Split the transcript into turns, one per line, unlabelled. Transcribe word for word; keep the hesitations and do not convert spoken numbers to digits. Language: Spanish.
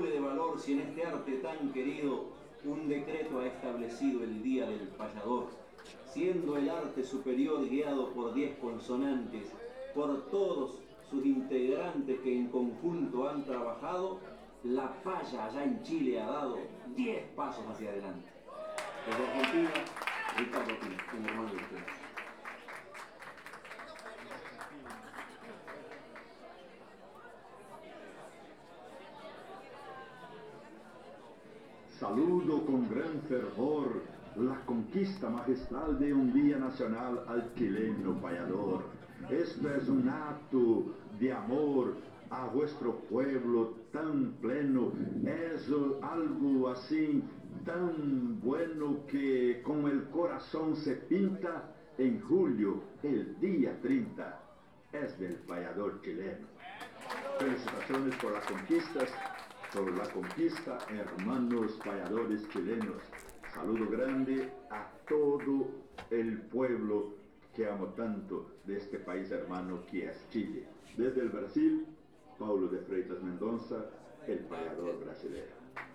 doble de valor si en este arte tan querido un decreto ha establecido el día del payador, siendo el arte superior guiado por diez consonantes, por todos sus integrantes que en conjunto han trabajado, la paya allá en Chile ha dado diez pasos hacia adelante. Desde Argentina, Ricardo Pina, un hermano de ustedes.
Saludo con gran fervor la conquista magistral de un día nacional al chileno payador. Esto es un acto de amor a vuestro pueblo tan pleno, es algo así tan bueno que con el corazón se pinta en julio, el día treinta, es del payador chileno. Felicitaciones por las conquistas, por la conquista, hermanos payadores chilenos. Saludo grande a todo el pueblo que amo tanto de este país hermano que es Chile. Desde el Brasil, Paulo de Freitas Mendonça, el payador brasileño.